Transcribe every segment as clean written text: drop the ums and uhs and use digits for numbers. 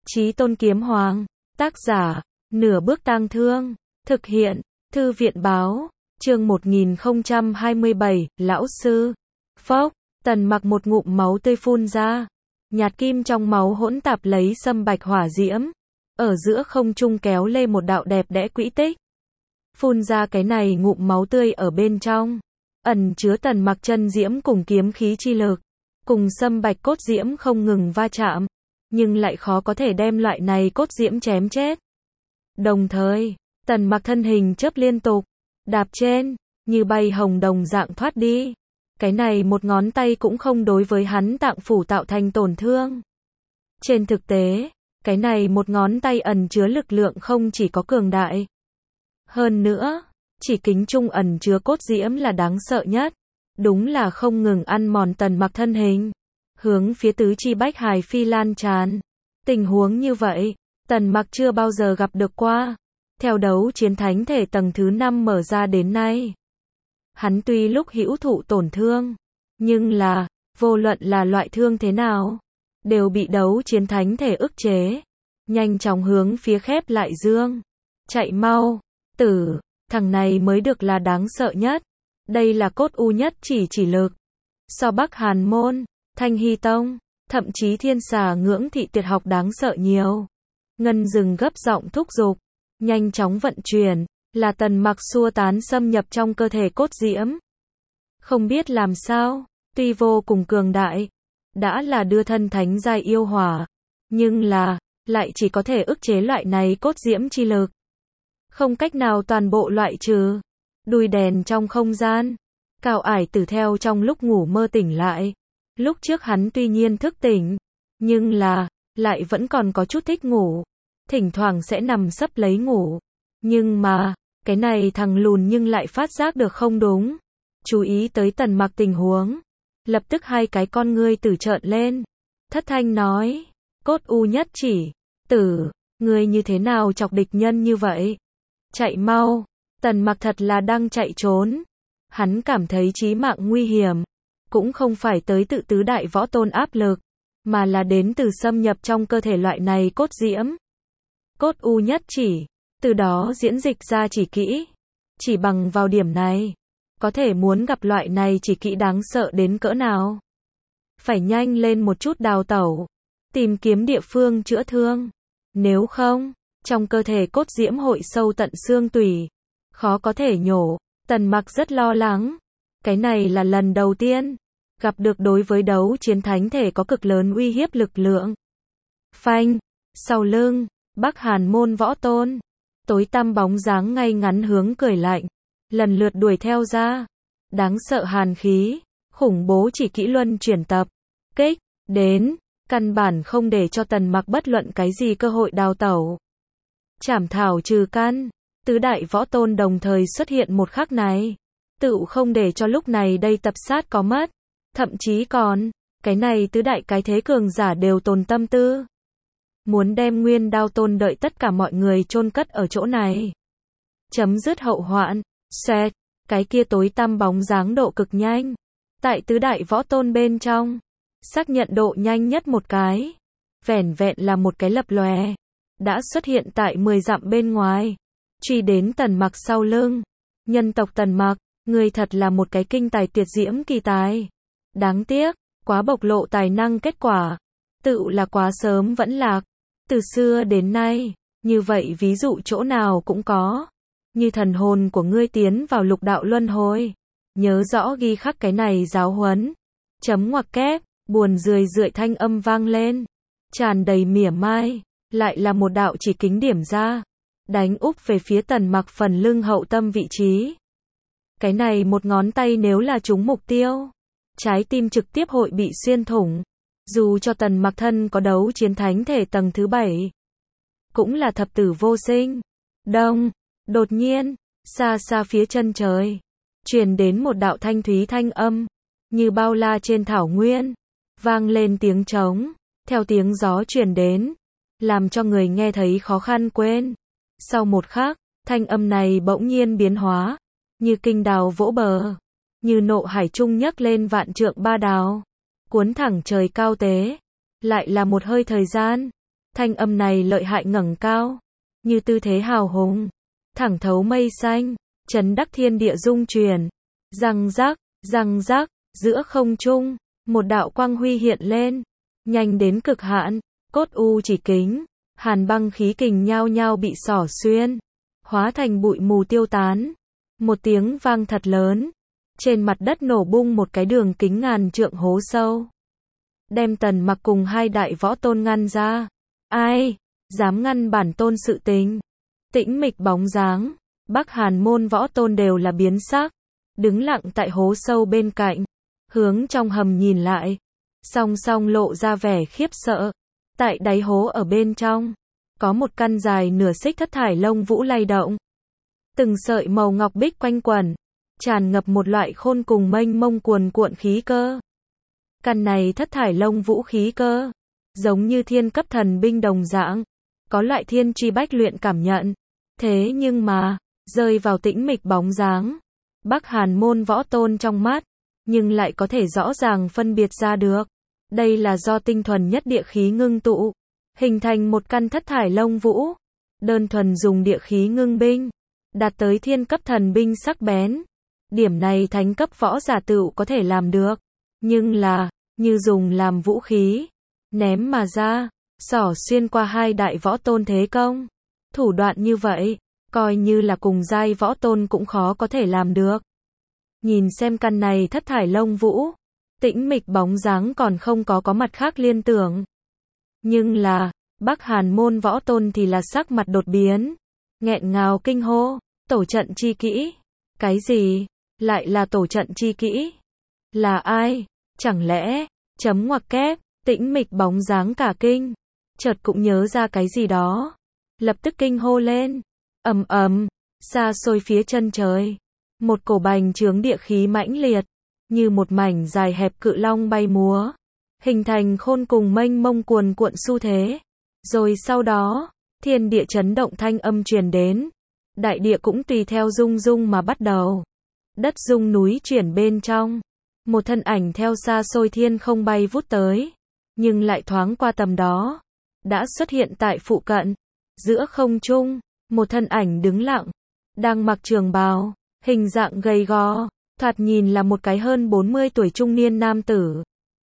Chí Tôn Kiếm Hoàng, tác giả, Nửa Bước Tang Thương, thực hiện, Thư viện báo, chương 1027, lão sư. Phốc, Tần Mặc một ngụm máu tươi phun ra, nhạt kim trong máu hỗn tạp lấy sâm bạch hỏa diễm, ở giữa không trung kéo lê một đạo đẹp đẽ quỹ tích. Phun ra cái này ngụm máu tươi ở bên trong, ẩn chứa Tần Mặc chân diễm cùng kiếm khí chi lực, cùng sâm bạch cốt diễm không ngừng va chạm, nhưng lại khó có thể đem loại này cốt diễm chém chết. Đồng thời, Tần Mặc thân hình chớp liên tục, đạp trên, như bay hồng đồng dạng thoát đi. Cái này một ngón tay cũng không đối với hắn tạng phủ tạo thành tổn thương. Trên thực tế, cái này một ngón tay ẩn chứa lực lượng không chỉ có cường đại. Hơn nữa, chỉ kính trung ẩn chứa cốt diễm là đáng sợ nhất. Đúng là không ngừng ăn mòn Tần Mặc thân hình, hướng phía tứ chi bách hài phi lan tràn. Tình huống như vậy, Tần Mặc chưa bao giờ gặp được qua. Theo đấu chiến thánh thể tầng thứ 5 mở ra đến nay, hắn tuy lúc hữu thụ tổn thương, nhưng là, vô luận là loại thương thế nào, đều bị đấu chiến thánh thể ức chế. Nhanh chóng hướng phía khép lại dương. Chạy mau, tử, thằng này mới được là đáng sợ nhất. Đây là cốt u nhất chỉ lực. So Bắc Hàn Môn, Thanh Hy Tông, thậm chí Thiên Xà Ngưỡng Thị tuyệt học đáng sợ nhiều. Ngân Dừng gấp giọng thúc giục, nhanh chóng vận chuyển, là Tần Mặc xua tán xâm nhập trong cơ thể cốt diễm. Không biết làm sao, tuy vô cùng cường đại, đã là đưa thân thánh giai yêu hỏa, nhưng là, lại chỉ có thể ức chế loại này cốt diễm chi lực. Không cách nào toàn bộ loại trừ. Đuôi đèn trong không gian, Cao Ải Tử theo trong lúc ngủ mơ tỉnh lại. Lúc trước hắn tuy nhiên thức tỉnh, nhưng là, lại vẫn còn có chút thích ngủ. Thỉnh thoảng sẽ nằm sấp lấy ngủ. Nhưng mà, cái này thằng lùn nhưng lại phát giác được không đúng. Chú ý tới Tần Mặc tình huống. Lập tức hai cái con ngươi tử trợn lên. Thất thanh nói, cốt u nhất chỉ, tử, ngươi như thế nào chọc địch nhân như vậy? Chạy mau. Tần Mặc thật là đang chạy trốn. Hắn cảm thấy chí mạng nguy hiểm. Cũng không phải tới tự tứ đại võ tôn áp lực, mà là đến từ xâm nhập trong cơ thể loại này cốt diễm. Cốt u nhất chỉ, từ đó diễn dịch ra chỉ kỹ. Chỉ bằng vào điểm này, có thể muốn gặp loại này chỉ kỹ đáng sợ đến cỡ nào. Phải nhanh lên một chút đào tẩu, tìm kiếm địa phương chữa thương. Nếu không, trong cơ thể cốt diễm hội sâu tận xương tủy, khó có thể nhổ. Tần Mặc rất lo lắng. Cái này là lần đầu tiên gặp được đối với đấu chiến thánh thể có cực lớn uy hiếp lực lượng. Phanh, sau lưng, Bắc Hàn Môn võ tôn, tối tăm bóng dáng ngay ngắn hướng cười lạnh, lần lượt đuổi theo ra. Đáng sợ hàn khí, khủng bố chỉ kỹ luân chuyển tập, kích, đến, căn bản không để cho Tần Mặc bất luận cái gì cơ hội đào tẩu. Trảm thảo trừ căn, tứ đại võ tôn đồng thời xuất hiện một khắc này. Tựu không để cho lúc này đây tập sát có mất. Thậm chí còn, cái này tứ đại cái thế cường giả đều tồn tâm tư. Muốn đem Nguyên Đao Tôn đợi tất cả mọi người chôn cất ở chỗ này. Chấm dứt hậu hoạn. Xoẹt, cái kia tối tăm bóng dáng độ cực nhanh. Tại tứ đại võ tôn bên trong, xác nhận độ nhanh nhất một cái. Vẻn vẹn là một cái lập lòe. Đã xuất hiện tại 10 dặm bên ngoài. Truy đến Tần Mặc sau lưng. Nhân tộc Tần Mặc, người thật là một cái kinh tài tuyệt diễm kỳ tài. Đáng tiếc, quá bộc lộ tài năng kết quả. Tự là quá sớm vẫn lạc. Từ xưa đến nay, như vậy ví dụ chỗ nào cũng có. Như thần hồn của ngươi tiến vào lục đạo luân hồi. Nhớ rõ ghi khắc cái này giáo huấn. Chấm ngoặc kép, buồn rười rượi thanh âm vang lên. Tràn đầy mỉa mai, lại là một đạo chỉ kính điểm ra. Đánh úp về phía Tần Mặc phần lưng hậu tâm vị trí. Cái này một ngón tay nếu là trúng mục tiêu, trái tim trực tiếp hội bị xuyên thủng. Dù cho Tần Mặc thân có đấu chiến thánh thể tầng thứ 7, cũng là thập tử vô sinh. Đông, đột nhiên, xa xa phía chân trời, truyền đến một đạo thanh thúy thanh âm, như bao la trên thảo nguyên, vang lên tiếng trống, theo tiếng gió truyền đến, làm cho người nghe thấy khó khăn quên. Sau một khắc, thanh âm này bỗng nhiên biến hóa, như kinh đào vỗ bờ, như nộ hải trung nhấc lên vạn trượng ba đào, cuốn thẳng trời cao tế. Lại là một hơi thời gian, Thanh âm này lợi hại ngẩng cao, như tư thế hào hùng, thẳng thấu mây xanh, chấn đắc thiên địa rung chuyển. Răng rác, giữa không trung, một đạo quang huy hiện lên, nhanh đến cực hạn, cốt u chỉ kính, hàn băng khí kình nhao nhao bị xỏ xuyên, hóa thành bụi mù tiêu tán. Một tiếng vang thật lớn, trên mặt đất nổ bung một cái đường kính ngàn trượng hố sâu, đem Tần Mặc cùng hai đại võ tôn ngăn ra. Ai dám ngăn bản tôn sự tình? Tĩnh mịch bóng dáng, Bắc Hàn môn võ tôn đều là biến sắc, đứng lặng tại hố sâu bên cạnh, hướng trong hầm nhìn lại, song song lộ ra vẻ khiếp sợ. Tại đáy hố ở bên trong, có một căn dài nửa xích thất thải lông vũ lay động, từng sợi màu ngọc bích quanh quẩn, tràn ngập một loại khôn cùng mênh mông cuồn cuộn khí cơ. Căn này thất thải lông vũ khí cơ, giống như thiên cấp thần binh đồng dạng, có loại thiên truy bách luyện cảm nhận. Thế nhưng mà, rơi vào tĩnh mịch bóng dáng, Bắc Hàn môn võ tôn trong mắt, nhưng lại có thể rõ ràng phân biệt ra được. Đây là do tinh thuần nhất địa khí ngưng tụ, hình thành một căn thất thải lông vũ. Đơn thuần dùng địa khí ngưng binh, đạt tới thiên cấp thần binh sắc bén. Điểm này thánh cấp võ giả tựu có thể làm được. Nhưng là, như dùng làm vũ khí, ném mà ra, xỏ xuyên qua hai đại võ tôn thế công. Thủ đoạn như vậy, coi như là cùng giai võ tôn cũng khó có thể làm được. Nhìn xem căn này thất thải lông vũ, tĩnh mịch bóng dáng còn không có mặt khác liên tưởng. Nhưng là, Bắc Hàn môn võ tôn thì là sắc mặt đột biến, nghẹn ngào kinh hô, tổ trận chi kỹ. Cái gì? Lại là tổ trận chi kỹ? Là ai? Chẳng lẽ, chấm ngoặc kép, tĩnh mịch bóng dáng cả kinh, chợt cũng nhớ ra cái gì đó, lập tức kinh hô lên. Ầm ầm, xa xôi phía chân trời, một cổ bành trướng địa khí mãnh liệt, như một mảnh dài hẹp cự long bay múa, hình thành khôn cùng mênh mông cuồn cuộn xu thế. Rồi sau đó, thiên địa chấn động thanh âm truyền đến, đại địa cũng tùy theo rung rung mà bắt đầu. Đất rung núi chuyển bên trong, một thân ảnh theo xa xôi thiên không bay vút tới, nhưng lại thoáng qua tầm đó, đã xuất hiện tại phụ cận. Giữa không trung, một thân ảnh đứng lặng, đang mặc trường bào, hình dạng gầy gò, thoạt nhìn là một cái hơn 40 tuổi trung niên nam tử.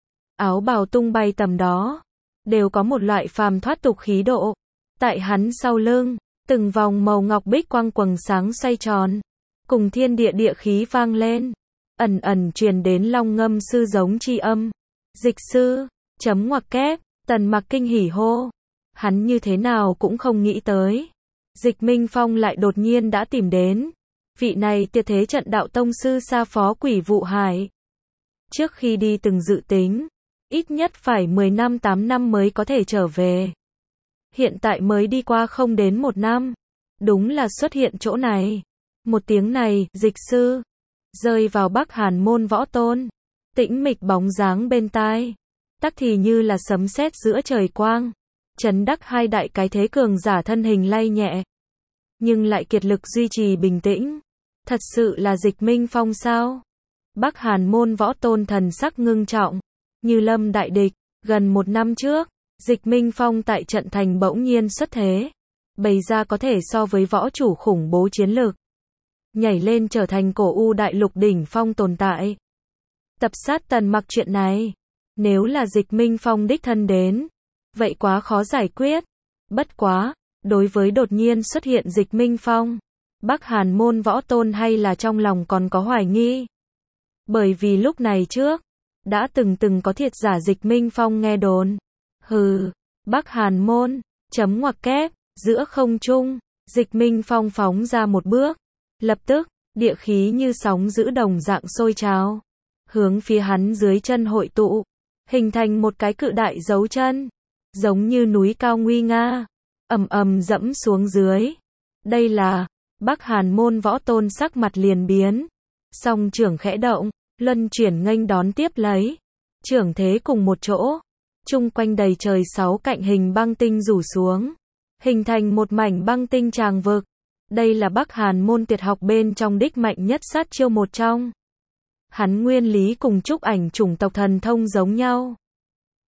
Áo bào tung bay tầm đó, đều có một loại phàm thoát tục khí độ. Tại hắn sau lưng, từng vòng màu ngọc bích quang quầng sáng xoay tròn, cùng thiên địa địa khí vang lên, ẩn ẩn truyền đến long ngâm sư giống chi âm. Dịch sư, chấm ngoặc kép, Tần Mặc kinh hỉ hô. Hắn như thế nào cũng không nghĩ tới, Dịch Minh Phong lại đột nhiên đã tìm đến. Vị này Tiệt Thế Trận Đạo tông sư xa phó Quỷ Vụ Hải. Trước khi đi từng dự tính, ít nhất phải 10 năm 8 năm mới có thể trở về. Hiện tại mới đi qua không đến 1 năm, đúng là xuất hiện chỗ này. Một tiếng này, dịch sư, rơi vào Bắc Hàn môn võ tôn, tĩnh mịch bóng dáng bên tai, tắc thì như là sấm sét giữa trời quang, chấn đắc hai đại cái thế cường giả thân hình lay nhẹ, nhưng lại kiệt lực duy trì bình tĩnh. Thật sự là Dịch Minh Phong sao? Bắc Hàn môn võ tôn thần sắc ngưng trọng, như lâm đại địch. Gần 1 năm trước, Dịch Minh Phong tại trận thành bỗng nhiên xuất thế, bày ra có thể so với võ chủ khủng bố chiến lược, nhảy lên trở thành cổ u đại lục đỉnh phong tồn tại. Tập sát Tần Mặc chuyện này, nếu là Dịch Minh Phong đích thân đến, vậy quá khó giải quyết. Bất quá, đối với đột nhiên xuất hiện Dịch Minh Phong, Bắc Hàn môn võ tôn hay là trong lòng còn có hoài nghi. Bởi vì lúc này trước, đã từng có thiệt giả Dịch Minh Phong nghe đồn. Hừ, Bắc Hàn môn, chấm ngoặc kép, giữa không trung, Dịch Minh Phong phóng ra một bước. Lập tức, địa khí như sóng dữ đồng dạng sôi trào, hướng phía hắn dưới chân hội tụ, hình thành một cái cự đại dấu chân, giống như núi cao nguy nga, ầm ầm dẫm xuống dưới. Đây là, Bắc Hàn môn võ tôn sắc mặt liền biến, song trưởng khẽ động, luân chuyển nghênh đón tiếp lấy, trưởng thế cùng một chỗ, chung quanh đầy trời 6 cạnh hình băng tinh rủ xuống, hình thành một mảnh băng tinh tràng vực. Đây là Bắc Hàn môn tuyệt học bên trong đích mạnh nhất sát chiêu một trong. Hắn nguyên lý cùng trúc ảnh chủng tộc thần thông giống nhau.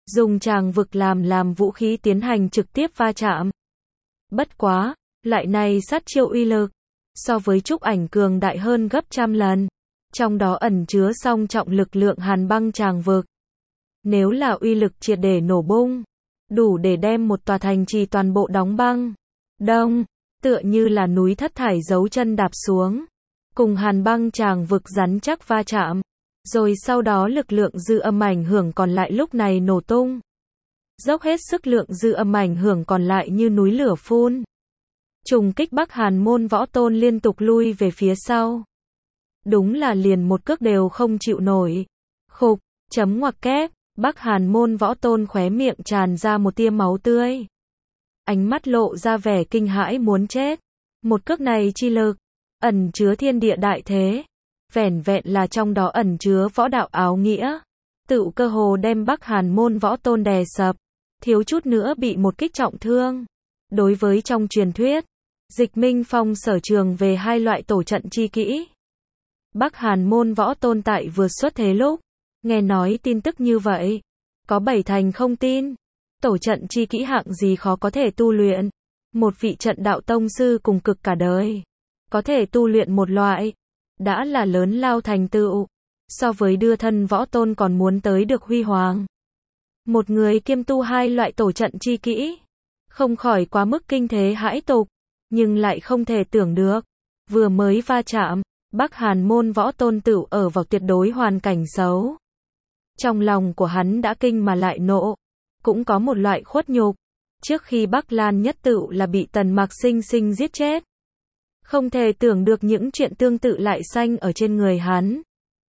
dùng tràng vực làm vũ khí tiến hành trực tiếp va chạm. Bất quá, loại này sát chiêu uy lực, so với trúc ảnh cường đại hơn gấp trăm lần, trong đó ẩn chứa song trọng lực lượng hàn băng tràng vực. Nếu là uy lực triệt để nổ bung, đủ để đem một tòa thành trì toàn bộ đóng băng. Đông, tựa như là núi thất thải giấu chân đạp xuống, cùng hàn băng tràng vực rắn chắc va chạm, rồi sau đó lực lượng dư âm ảnh hưởng còn lại lúc này nổ tung. Dốc hết sức lượng dư âm ảnh hưởng còn lại như núi lửa phun. Trùng kích Bắc Hàn môn võ tôn liên tục lui về phía sau. Đúng là liền một cước đều không chịu nổi. Khục, chấm ngoặc kép, Bắc Hàn môn võ tôn khóe miệng tràn ra một tia máu tươi. Ánh mắt lộ ra vẻ kinh hãi muốn chết. Một cước này chi lực, ẩn chứa thiên địa đại thế. Vẻn vẹn là trong đó ẩn chứa võ đạo áo nghĩa. Tựu cơ hồ đem Bắc Hàn môn võ tôn đè sập. Thiếu chút nữa bị một kích trọng thương. Đối với trong truyền thuyết, Dịch Minh Phong sở trường về hai loại tổ trận chi kỹ. Bắc Hàn môn võ tôn tại vừa xuất thế lúc, nghe nói tin tức như vậy, có bảy thành không tin. Tổ trận chi kỹ hạng gì khó có thể tu luyện. Một vị trận đạo tông sư cùng cực cả đời, có thể tu luyện một loại, đã là lớn lao thành tựu. So với đưa thân võ tôn còn muốn tới được huy hoàng. Một người kiêm tu hai loại tổ trận chi kỹ, không khỏi quá mức kinh thế hãi tục, nhưng lại không thể tưởng được. Vừa mới va chạm, Bắc Hàn môn võ tôn tựu ở vào tuyệt đối hoàn cảnh xấu. Trong lòng của hắn đã kinh mà lại nộ, cũng có một loại khuất nhục. Trước khi Bắc Lan nhất tựu là bị Tần Mặc sinh sinh giết chết. Không thể tưởng được những chuyện tương tự lại sanh ở trên người hắn.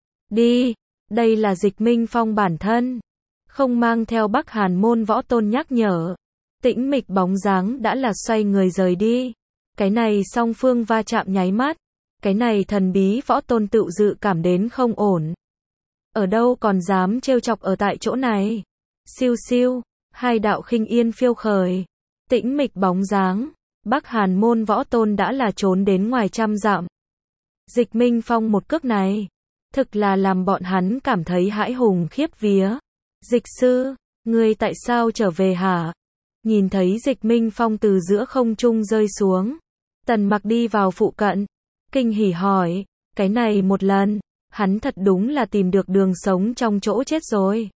Đi, đây là Dịch Minh Phong bản thân. Không mang theo Bắc Hàn môn võ tôn nhắc nhở. Tĩnh mịch bóng dáng đã là xoay người rời đi. Cái này song phương va chạm nháy mắt. Cái này thần bí võ tôn tự dự cảm đến không ổn. Ở đâu còn dám trêu chọc ở tại chỗ này. Siêu siêu, hai đạo khinh yên phiêu khởi. Tĩnh mịch bóng dáng. Bắc Hàn môn võ tôn đã là trốn đến ngoài trăm dặm. Dịch Minh Phong một cước này, thực là làm bọn hắn cảm thấy hãi hùng khiếp vía. Dịch sư, ngươi tại sao trở về hả? Nhìn thấy Dịch Minh Phong từ giữa không trung rơi xuống. Tần Mặc đi vào phụ cận. Kinh hỉ hỏi, cái này một lần, hắn thật đúng là tìm được đường sống trong chỗ chết rồi.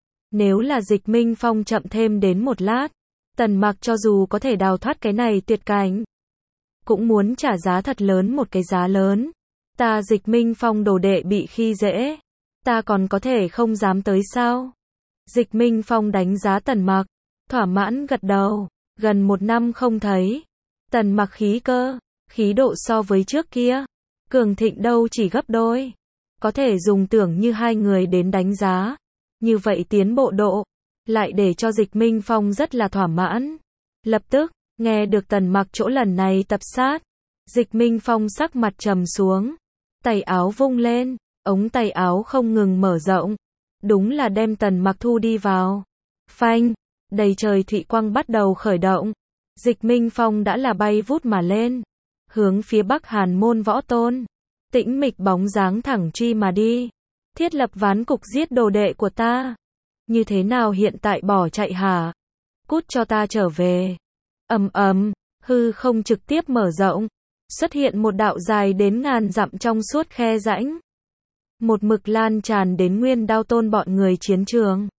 Nếu là Dịch Minh Phong chậm thêm đến một lát, Tần Mặc cho dù có thể đào thoát cái này tuyệt cảnh, cũng muốn trả giá thật lớn một cái giá lớn. Ta Dịch Minh Phong đồ đệ bị khi dễ, ta còn có thể không dám tới sao? Dịch Minh Phong đánh giá Tần Mặc, thỏa mãn gật đầu, gần một năm không thấy. Tần Mặc khí cơ, khí độ so với trước kia, cường thịnh đâu chỉ gấp đôi. Có thể dùng tưởng như hai người đến đánh giá. Như vậy tiến bộ độ, lại để cho Dịch Minh Phong rất là thỏa mãn. Lập tức, nghe được Tần Mặc chỗ lần này tập sát. Dịch Minh Phong sắc mặt trầm xuống. Tay áo vung lên, ống tay áo không ngừng mở rộng. Đúng là đem Tần Mặc thu đi vào. Phanh, đầy trời thụy quang bắt đầu khởi động. Dịch Minh Phong đã là bay vút mà lên. Hướng phía Bắc Hàn môn võ tôn. Tĩnh mịch bóng dáng thẳng truy mà đi. Thiết lập ván cục giết đồ đệ của ta. Như thế nào hiện tại bỏ chạy hả? Cút cho ta trở về. Ầm ầm, hư không trực tiếp mở rộng. Xuất hiện một đạo dài đến ngàn dặm trong suốt khe rãnh. Một mực lan tràn đến Nguyên Đao Tôn bọn người chiến trường.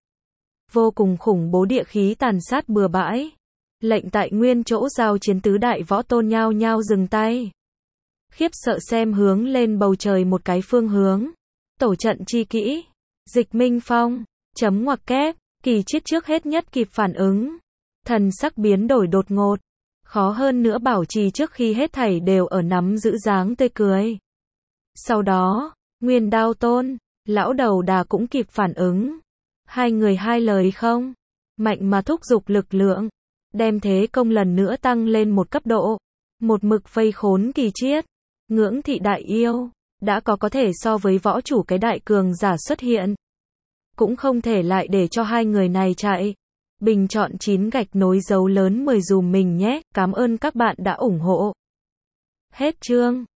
Vô cùng khủng bố địa khí tàn sát bừa bãi. Lệnh tại nguyên chỗ giao chiến tứ đại võ tôn nhao nhao dừng tay. Khiếp sợ xem hướng lên bầu trời một cái phương hướng. Tổ trận chi kỹ. Dịch Minh Phong. Chấm ngoặc kép. Kỳ Chiết trước hết nhất kịp phản ứng. Thần sắc biến đổi đột ngột. Khó hơn nữa bảo trì trước khi hết thảy đều ở nắm giữ dáng tươi cười. Sau đó, Nguyên Đao Tôn, lão đầu đà cũng kịp phản ứng. Hai người hai lời không. Mạnh mà thúc giục lực lượng. Đem thế công lần nữa tăng lên một cấp độ. Một mực vây khốn Kỳ Chiết. Ngưỡng thị đại yêu. Đã có thể so với võ chủ cái đại cường giả xuất hiện. Cũng không thể lại để cho hai người này chạy. Bình chọn 9 gạch nối dấu lớn 10 dùm mình nhé. Cảm ơn các bạn đã ủng hộ. Hết chương.